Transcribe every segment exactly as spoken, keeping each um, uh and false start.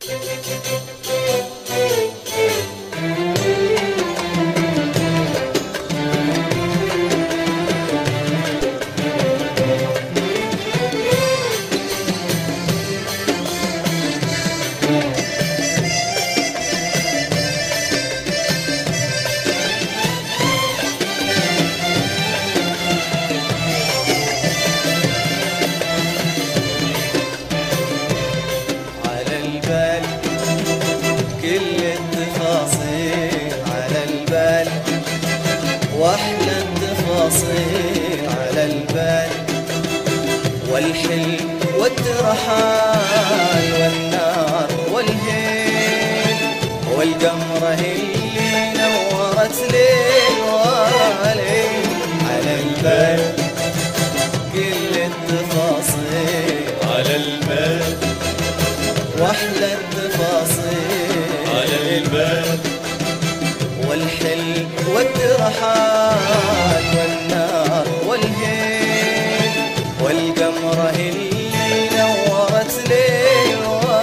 واحلى التفاصيل على البال، والحلم والترحال والنار والهيل والقمرة اللي نورت ليل وليل على البال. كل التفاصيل على البال، واحلى التفاصيل على البال، والحلم والترحال والنار والهيل والقمرة اللي نورت ليل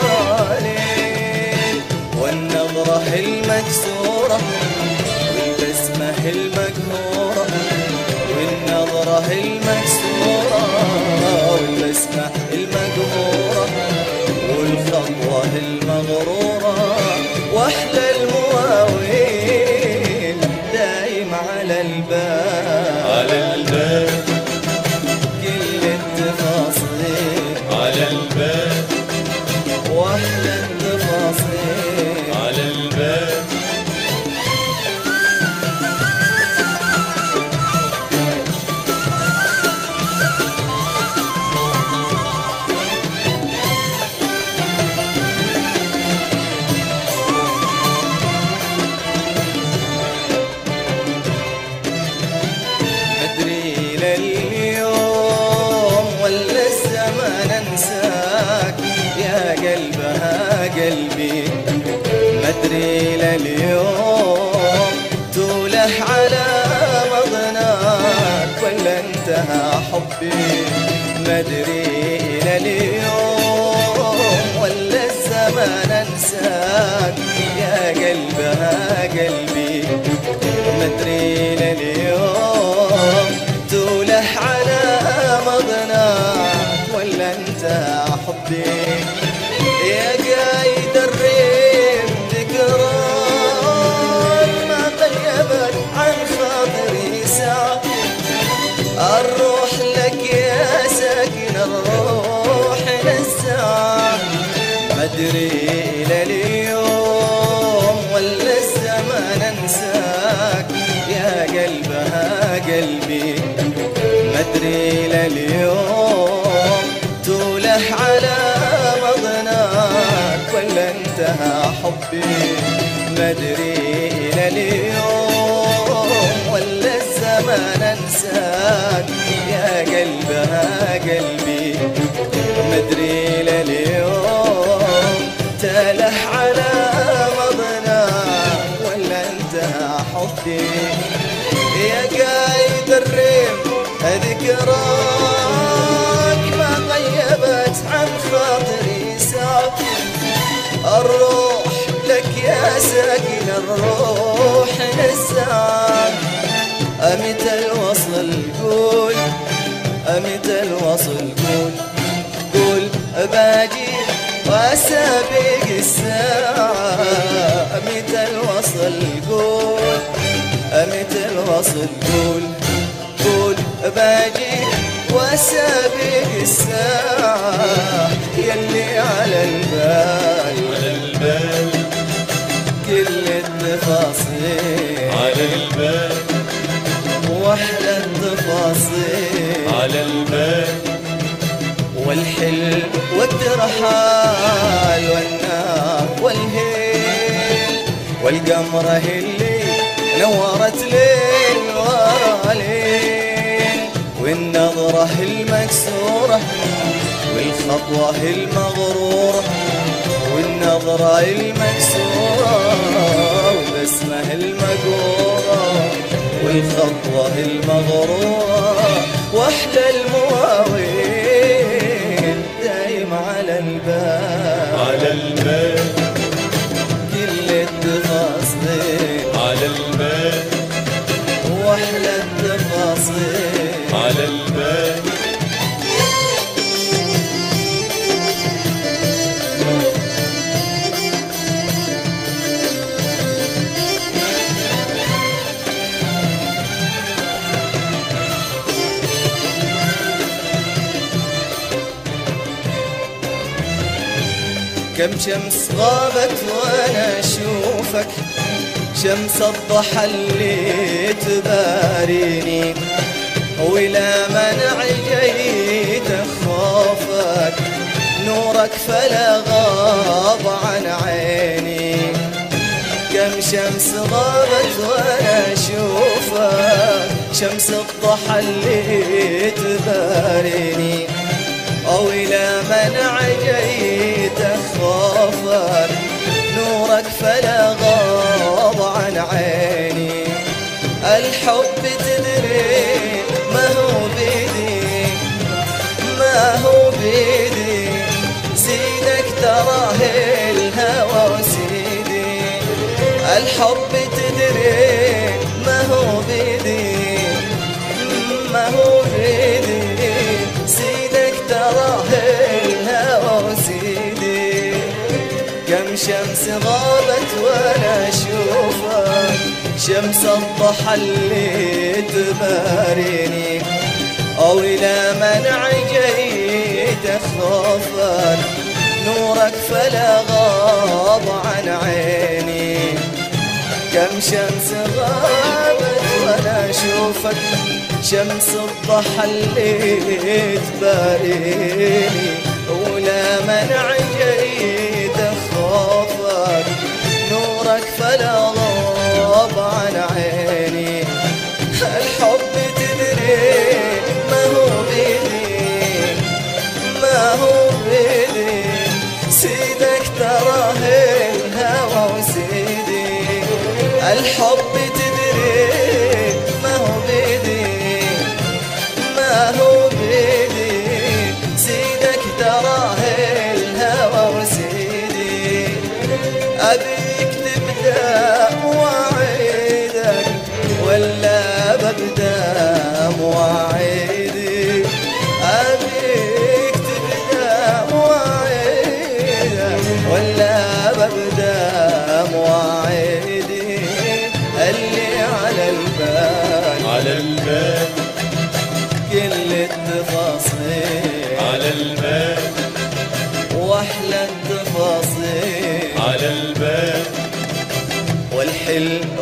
وليل، والنظرة المكسورة والبسمة المقهورة، والنظرة المكسورة والبسمة المقهورة، والخطوة المغرورة، واحلى المواويل دايم على البال. على البال، كل التفاصيل على البال، واحلى التفاصيل على البال. قلبي مدري لليوم تولح على مضناك ولا انتهى حبي، مدري لليوم ولا الزمان انساك يا قلبها قلبي، مدري لليوم تولح على مضناك ولا انتهى حبي، يا قايد الريم ذكراك ما غيبت عن خاطري ساعة، الروح لك يا ساكن الروح نساك، مدري لليوم ولا الزمان انساك يا قلبها قلبي، مدري لليوم تولح على ولا انتهى حبي، مدري لليوم ولا الزمان انساك يا قلبها قلبي، مدري لليوم تلح على مضناك ولا انتهى حبي، يا قايد الريم ذكراك ما غيبت عن خاطري ساعة، الروح لك يا ساكن الروح نساك، أمتى الوصل قول أمتى الوصل قول قول باجي وأسابق الساعة، أمتى الوصل قول أمتى الوصل قول قول باجي وأسابق الساعة، يلي على البال على البال، كل التفاصيل على البال، واحلى التفاصيل على البال، والحلم والترحال والنار والهيل والقمرة اللي نورت ليل ورا ليل، والنظرة المكسورة والخطوة المغرورة، والنظرة المكسورة والبسمة المقهورة، والخطوة المغرورة، واحلى المواويل دايم على البال. على البال، كم شمس غابت وانا اشوفك، شمس الضحى اللي تباريني، ولا منع جيت اخافك، نورك فلا غاب عن عيني. كم شمس غابت وانا اشوفك، شمس الضحى اللي تباريني، او الى منع جيت اخافك، نورك فلا غاب عن عيني. الحب تدري ما هو بيدي، ما هو بيدي، زينك تراه الهوى وسيدي. الحب تدري ما هو بيدي، ما هو بيدي، زينك تراه الهوى وسيدي. كم شمس غابت وانا اشوفك، شمس الضحى اللي تباريني، او الى منع جيت اخافك، نورك فلا غاب عن عيني. كم شمس غابت وانا اشوفك، شمس الضحى اللي تباريني، ولا منع جيت اخافك، نورك فلا غاب عن عيني. الحب تدري ما هو بيدي، ما هو بيدي، سيدك تراه الهوى وسيدي. الحب تدري ما هو بيدي، ما هو بيدي، سيدك تراه الهوى وسيدي. أبيك تبدأ وأعيدك، ولا ببدأ مواعيدي. أبيك تبدأ وأعيدك، ولا ببدأ مواعيدي. اللي على البال، على البال، كل التفاصيل على البال، واحلى التفاصيل على البال، والحلم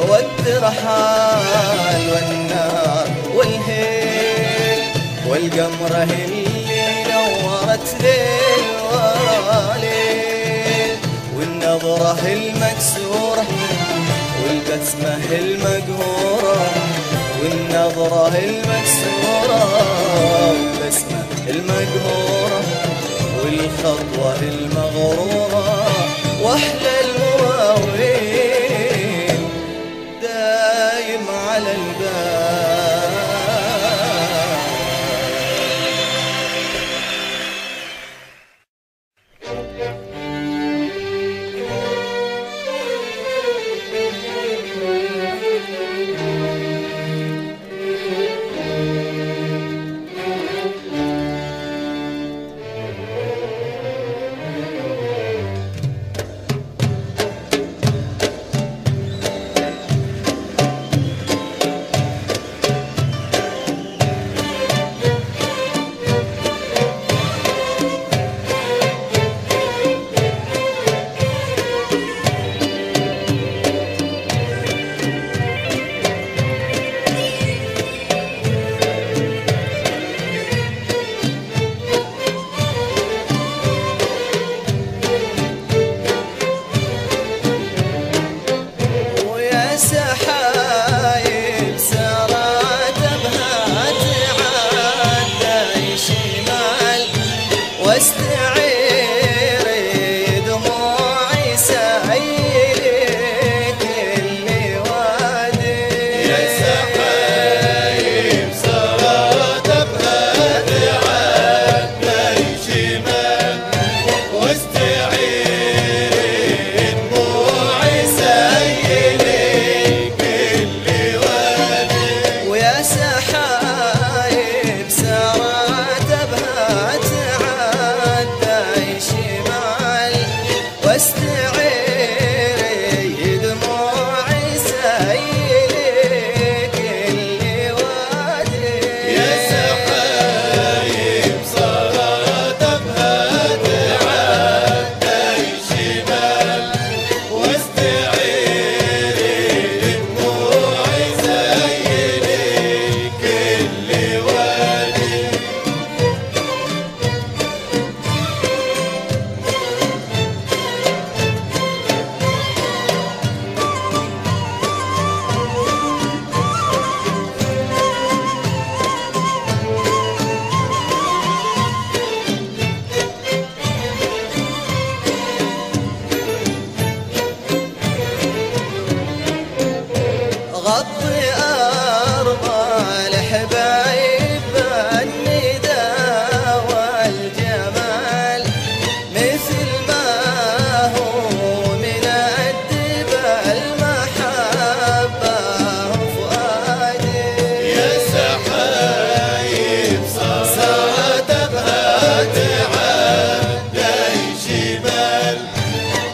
والترحال والنار والهيل، والقمرة اللي نورت ليل ورا ليل، والنظرة المكسورة والبسمة المقهورة، والنظرة المكسورة والبسمة المقهورة، والخطوة المغرورة، واحلى المواويل دايم على البال.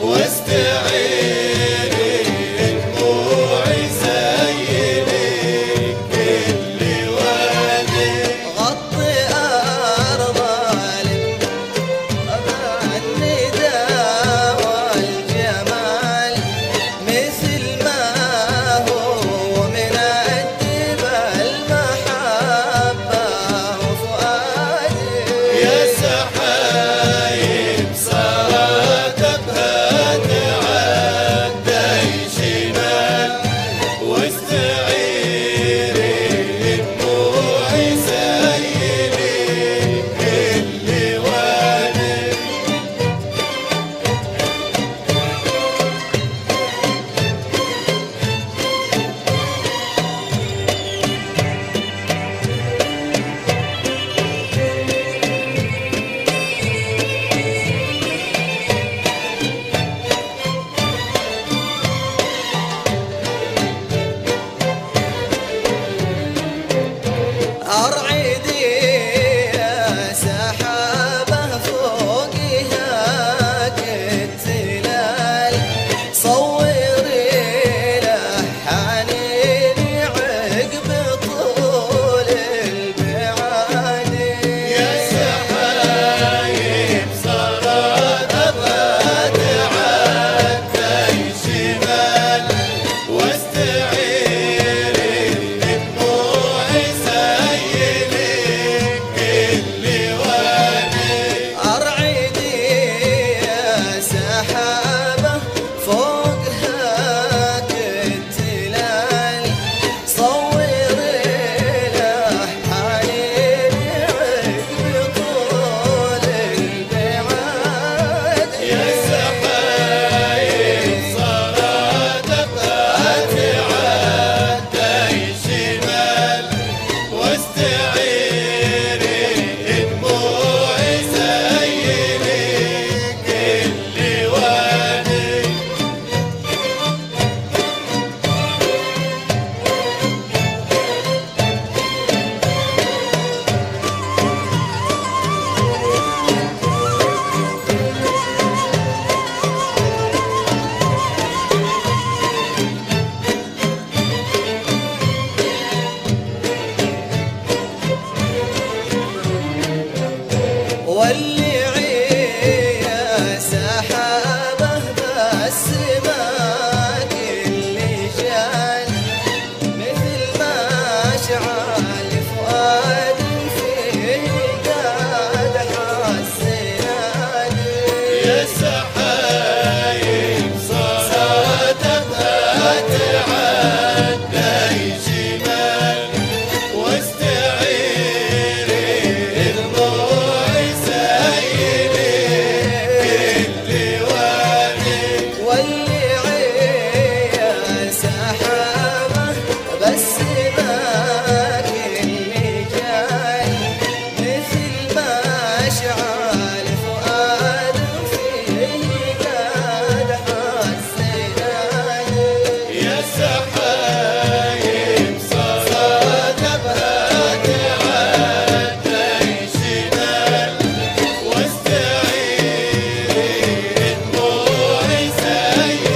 واستعيري دموعي سيلي كل وادي. غطي أرض النداء والجمال مثل ما هو من أدب المحبة وفؤادي. يا سحايب صارت بها تعدى شمال واستعيري دموعي سيلي كل وادي. أرعدي يا سحابة فوقها كالتلال صوري له حنيني عقب طول البعاد. يا سحايب صارت أبها تعدى شمال واستعيري دموعي سيلي كل وادي. أرعدي يا سحابة فوقها كالتلال صوري له حنيني عقب طول البعاد. يا سحايب صارت أبها تعدى شمال واستعيري دموعي سيلي كل وادي. ولعي يا سحابة بالسماء كل شان مثل ما شعل فؤاد فيه قد حسنان. يا سحايب صارت أبها تعدى شمال واستعيري دموعي سيلي كل وادي. ولعي يا سحابة بالسماء كل شان مثل ما شعل فؤاد فيه قد حسنان. يا سحايب صارت أبها تعدى شمال واستعيري دموعي سيلي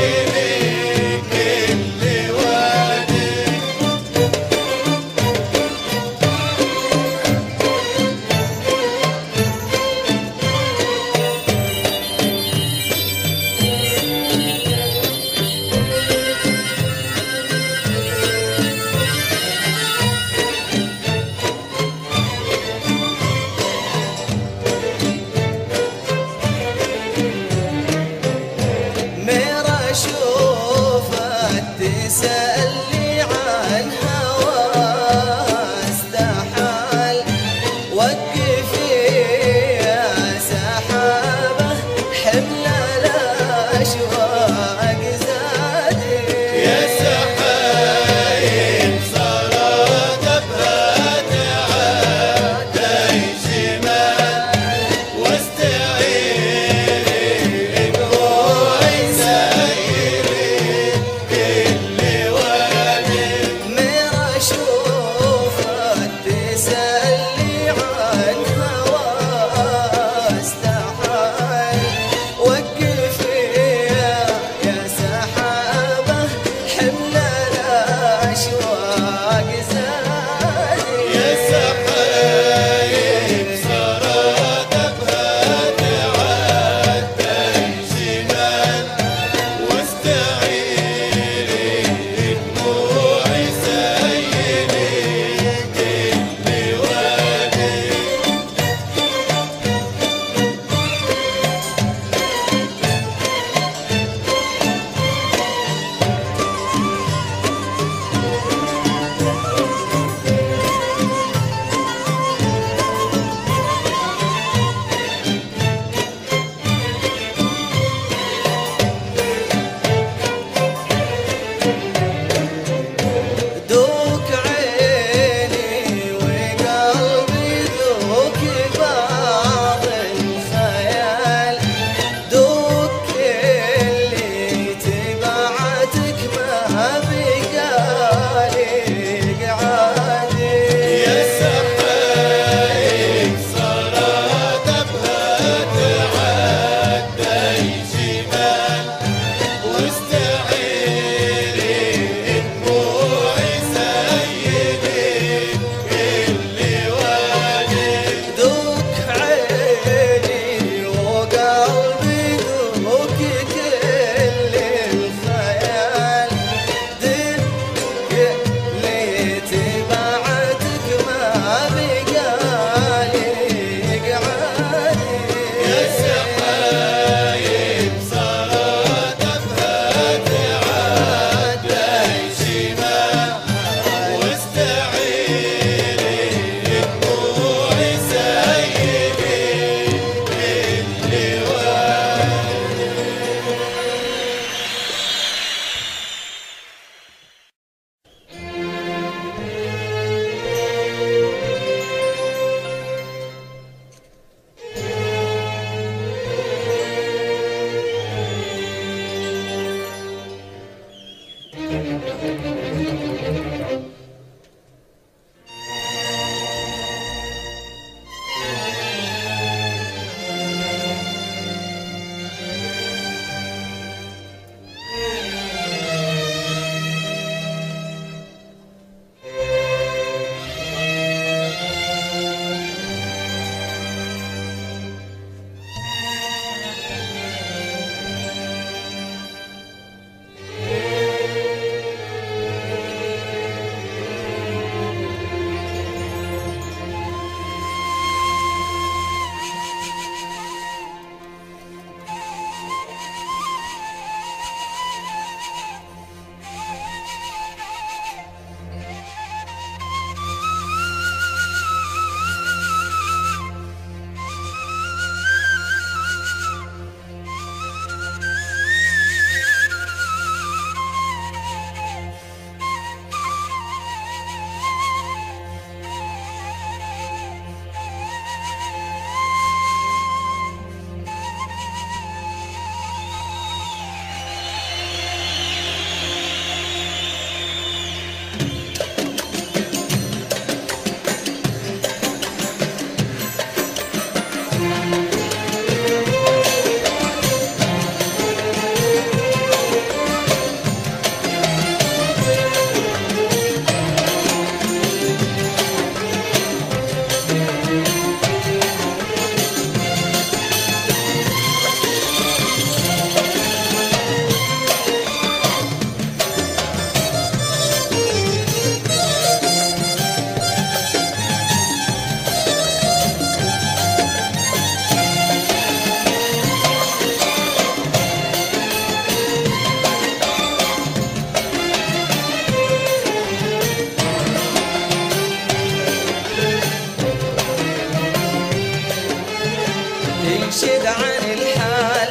تنشد عن الحال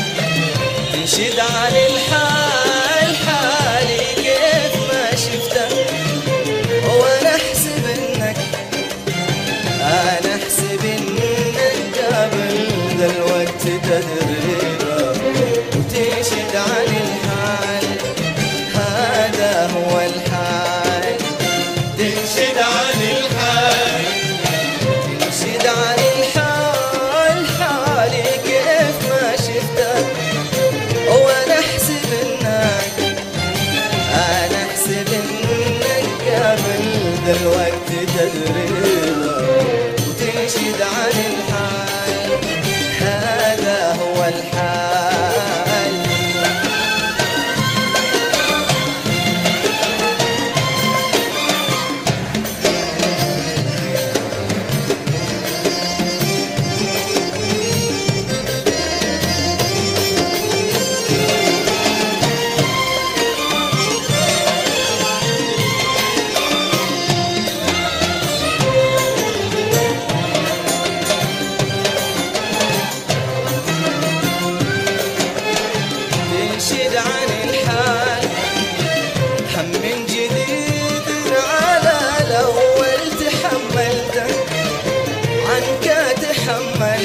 تنشد عن الحال حالي كيف ما شفته وانا احسب انك انا احسب انك قبل ذا الوقت تدريبه وتنشد عن الحال هذا هو الحال تنشد عن الحال تنشد عن الحال حالي كيف ما شفته وانا احسب انك انا احسب انك قبل ذا الوقت تدريبه وتنشد عن الحال هذا هو الحال تنشد عن الحال هم من جديد على الأول تحملته عنك تحمل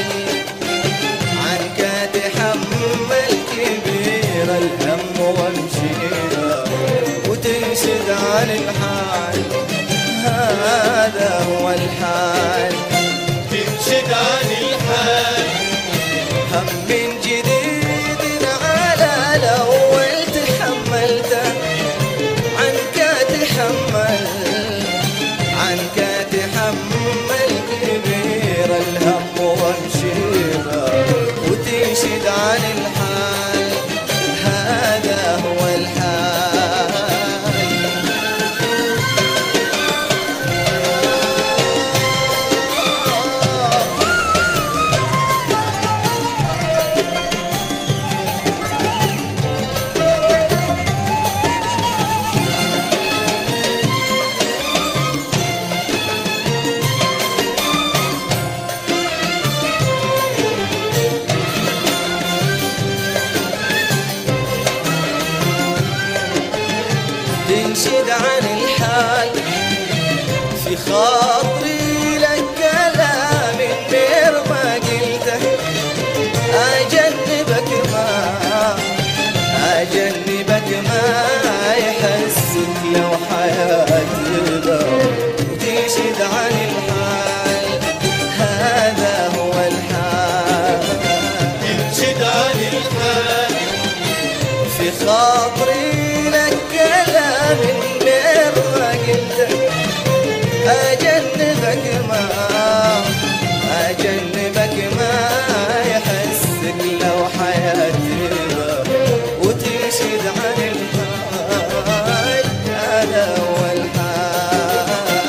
عنك تحمل كبير الهم وامشيله وتنشد عن الحال هذا هو الحال تنشد عن الحال هم من جديد على الأول تحملته عنك تحمل عنك تحمل كبير الهم وامشيله وتنشد عن الحال هذا هو الحال تنشد عن الحال في خاطري لك كلام غير ما قلته أجنبك ما أجنبك ما يحل في خاطري لك كلام غير ما قلته، أجنبك ما أجنبك ما يحسك لو حياتي وتنشد عن الحال، هذا هو الحال.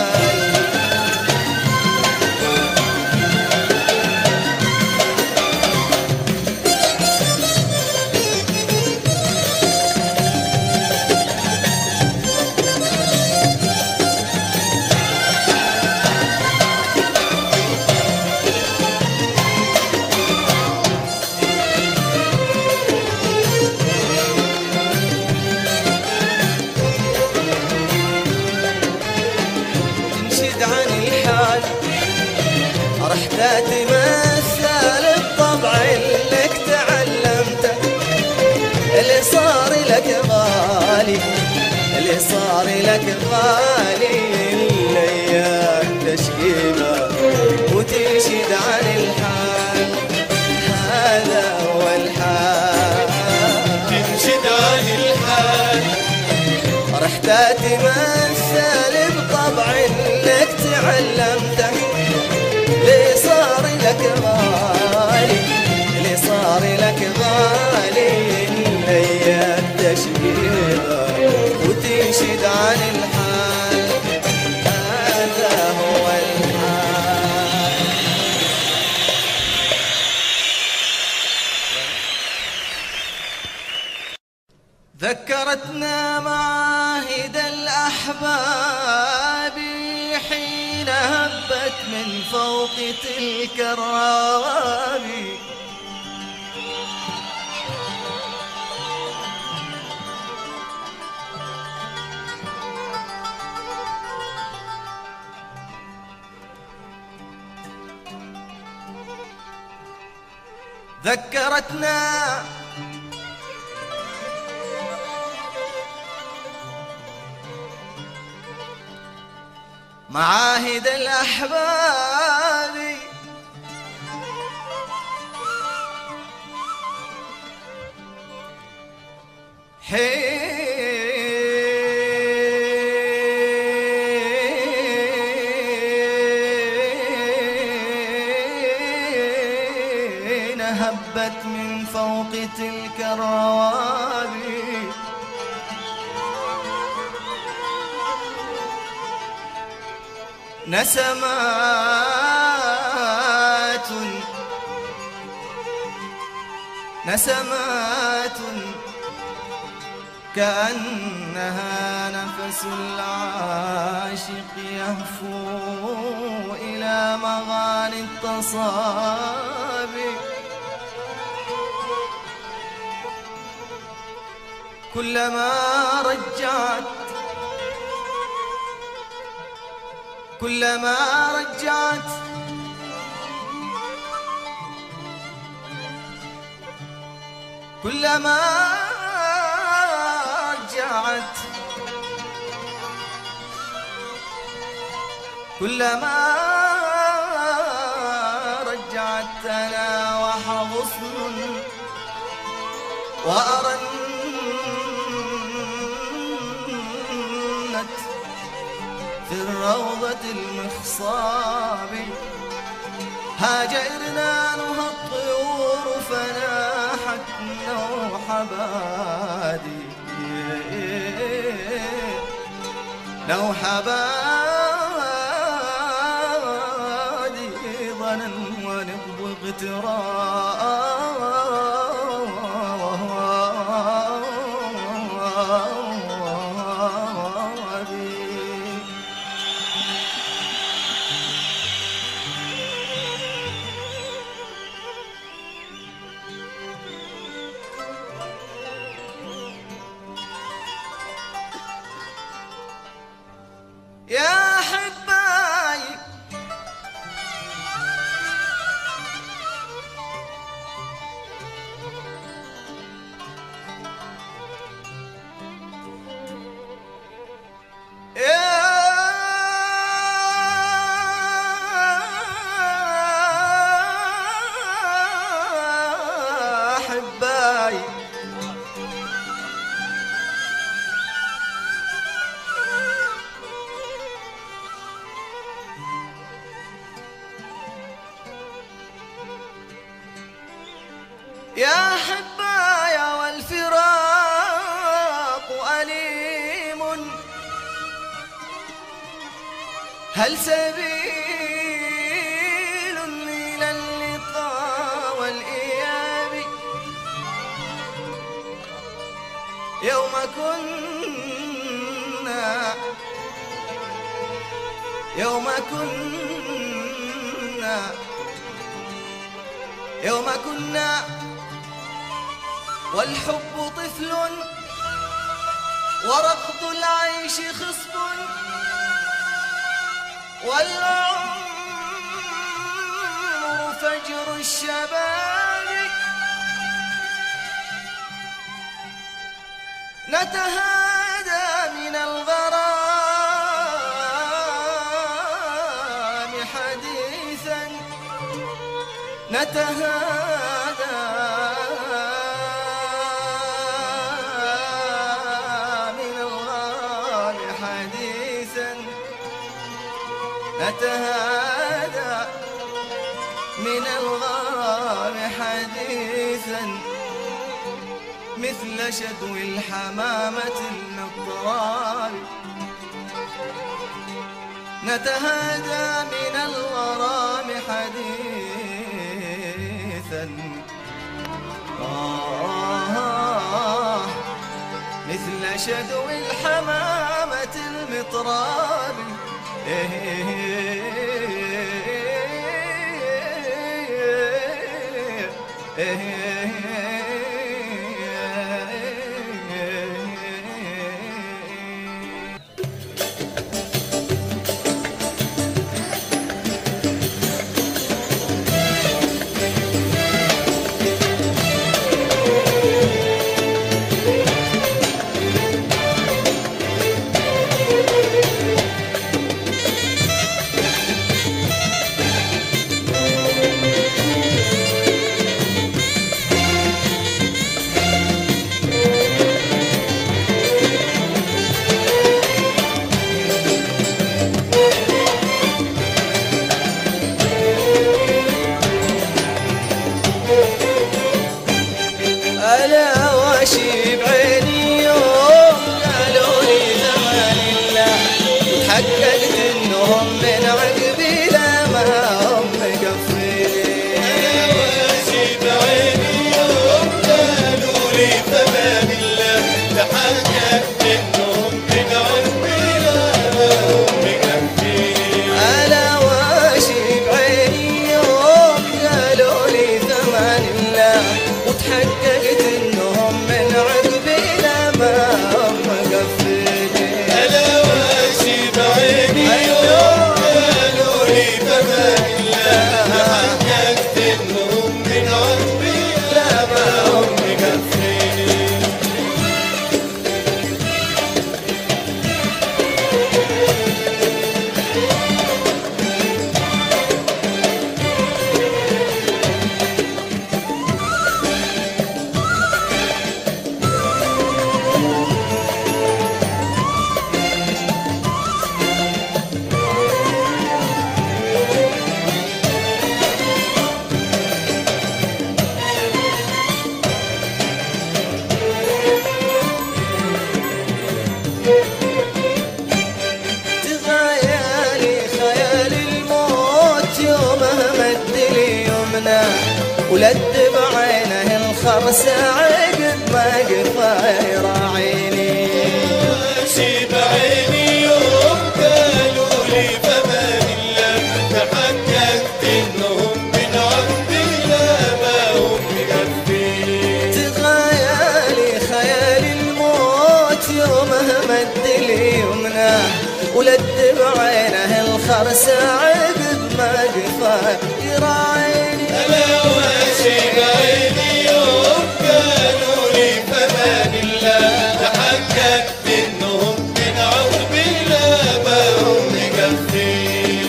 عن الحال رحت تمثل الطبع اللي تعلمته، اللي صار لك غالي اللي صار لك غالي الايام تشكيله وتنشد عن الحال، هذا هو الحال. تنشد عن الحال رحت تمثل بطبع لك تعلمته، اللي صار لك غالي اللي صار لك غالي الايام تشكيله وتنشد عن الحال، هذا هو الحال. ذكرتنا معاهد الأحباب حين هبت من فوق تلك الروابي، ذكرتنا معاهد الأحباب حين هبت من فوق تلك الروابي، نسمات نسمات كأنها نفس العاشق يهفو إلى مغاني التصابي، كلما رجعت كلما رجعت كلما رجعت كلما رجعت أنا وحغصن وأرنت في الروضة المخصاب، هاجرنا نهى الطيور فناحت نوح بادي نوح بادي ظنا ونقض اغترابي. يا أحبائي هل سبيل إلى اللقاء والإياب يوم كنا يوم كنا يوم كنا والحب طفل وركض العيش خصب والعمر فجر الشباب نتهادى من الغرام حديثا نتهادى من الغرام حديثا نتهادى من الغرام حديثا مثل شدو الحمامة المطراب نتهادى من الغرام حديثا آه مثل شدو الحمامة المطراب ولد بعينه الخرس عقب ما قفا يراعيني ماشي بعيني يوم قالوا لي فمان الله تحققت انهم من عندي لا ما هم مكفين تخيالي خيال الموت يومه مد لي يمناه ولد بعينه الخرس عقب ما قفا يراعيني بعيني يوم قالوا لي فمان الله تحققت انهم من عقبي لا ما هم مكفين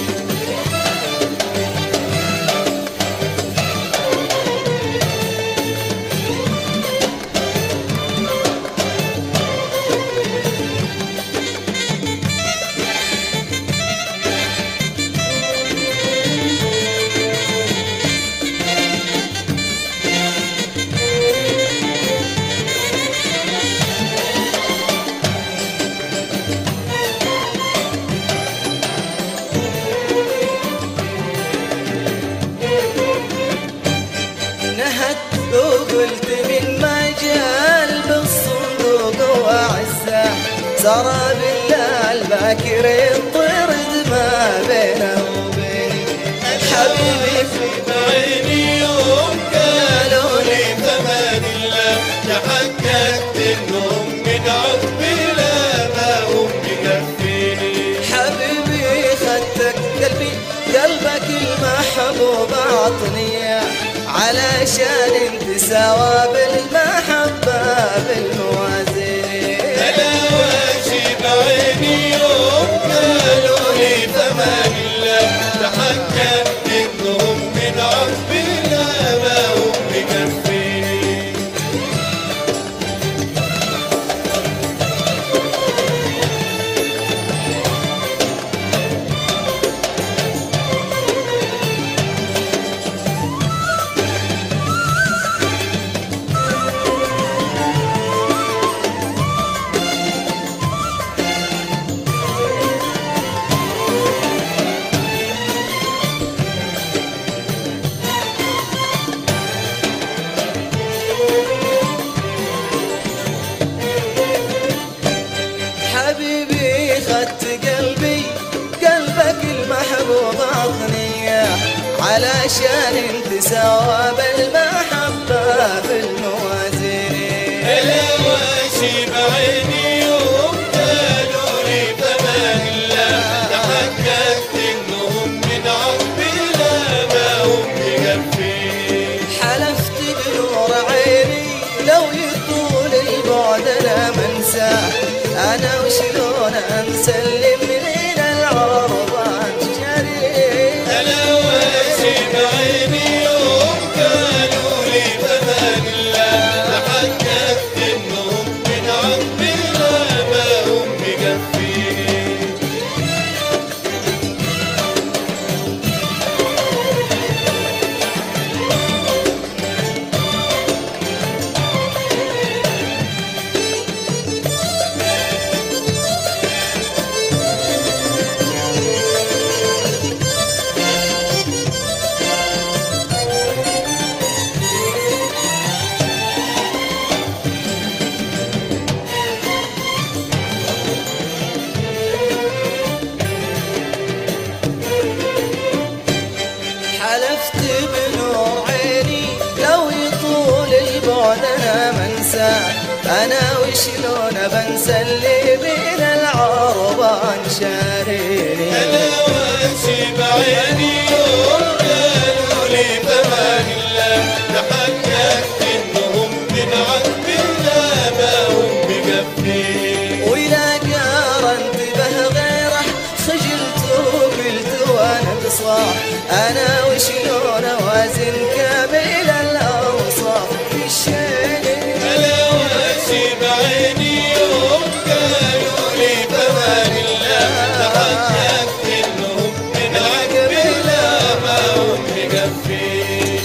سراب الليل باكر الطرد ما بينه وبيني حبيبي في بعيني يوم قالوا لي فمان الله تحققت انهم من عقبي لا ما هم مكفيني حبيبي خدتك قلبي قلبك المحبوب عطني علشان انت سوا بالمحبة بالموازين انا واشي بعيني يوم قالوا لي فمان الله تحققت انهم من عقبي لا ما هم مكفيني حبيبي خدت قلبي قلبك المحبوب عطني علشان انت سوا بالمحبة بالموازين انا واشي بعيني يوم قالوا لي فمان الله تحققت انهم من عقبي لا ما هم مكفيني حلفت بنور عيني لو يطول البعد انا منساه انا وشلون انسى اللي من العرب انشري انا واشي بعيني يوم قالوا لي فمان الله تحققت انهم من عقبي لا ما هم مكفيني حلفت بنور عيني لو يطول البعد انا منساه انا وشلون بنسى اللي بين العرب انشاريني انا واشي بعيني يوم قالوا لي فمان الله تحققت انهم من عقبي لا ما هم مكفيني وإذا قارنت به غيره خجلت وقلت وانا بصاح انا وشلون اوازن كامل الاوصاف في الشيء انا واشي بعيني يوم قالوا لي فمان الله تحققت انهم من عقبي لا ما هم مكفيني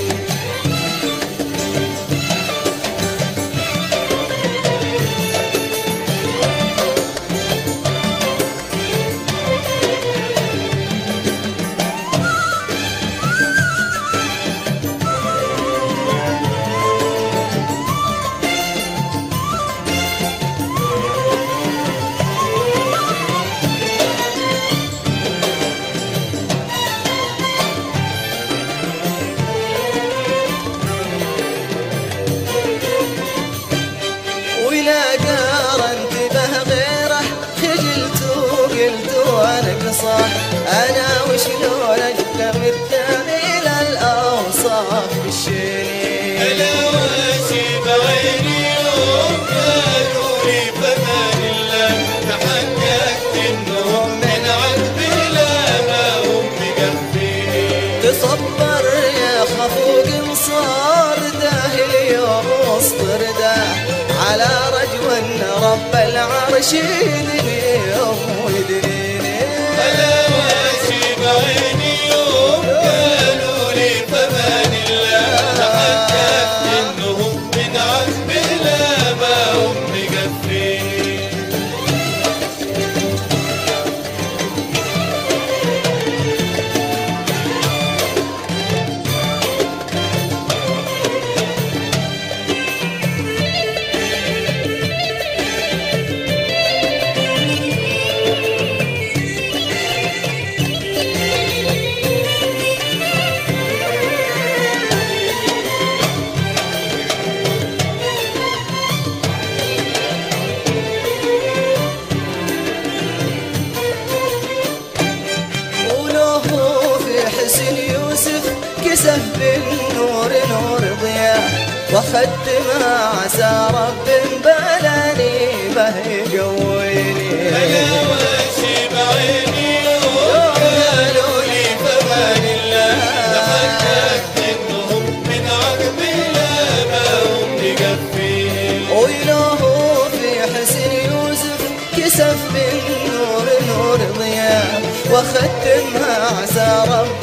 ولا قارنت به غيره خجلت وقلت وانا قصاح انا وشلون اجتمد كامل الاوصاف بالشيء انا واشي بعيني يوم قالوا لي فمان الله تحققت انهم من عقبي لا ما هم مكفيني تصبر يا خفوق مصار ده اليوم وسط رداه على رجو ان رب العرش يدنيهم ويدنيني انا واشي بعيني يوم قالوا لي فمان الله تحققت انهم من عقبي لا ما هم مكفيني بالنور نور ضياء، واختمها عسى رب بلاني به يقويني. أنا واشي بعيني يوم قالوا لي فمان الله، تحققت إنهم من عقبي لا ما هم مقفين. ويلوه في حسن يوسف كسف بالنور نور ضياء، واختمها عسى رب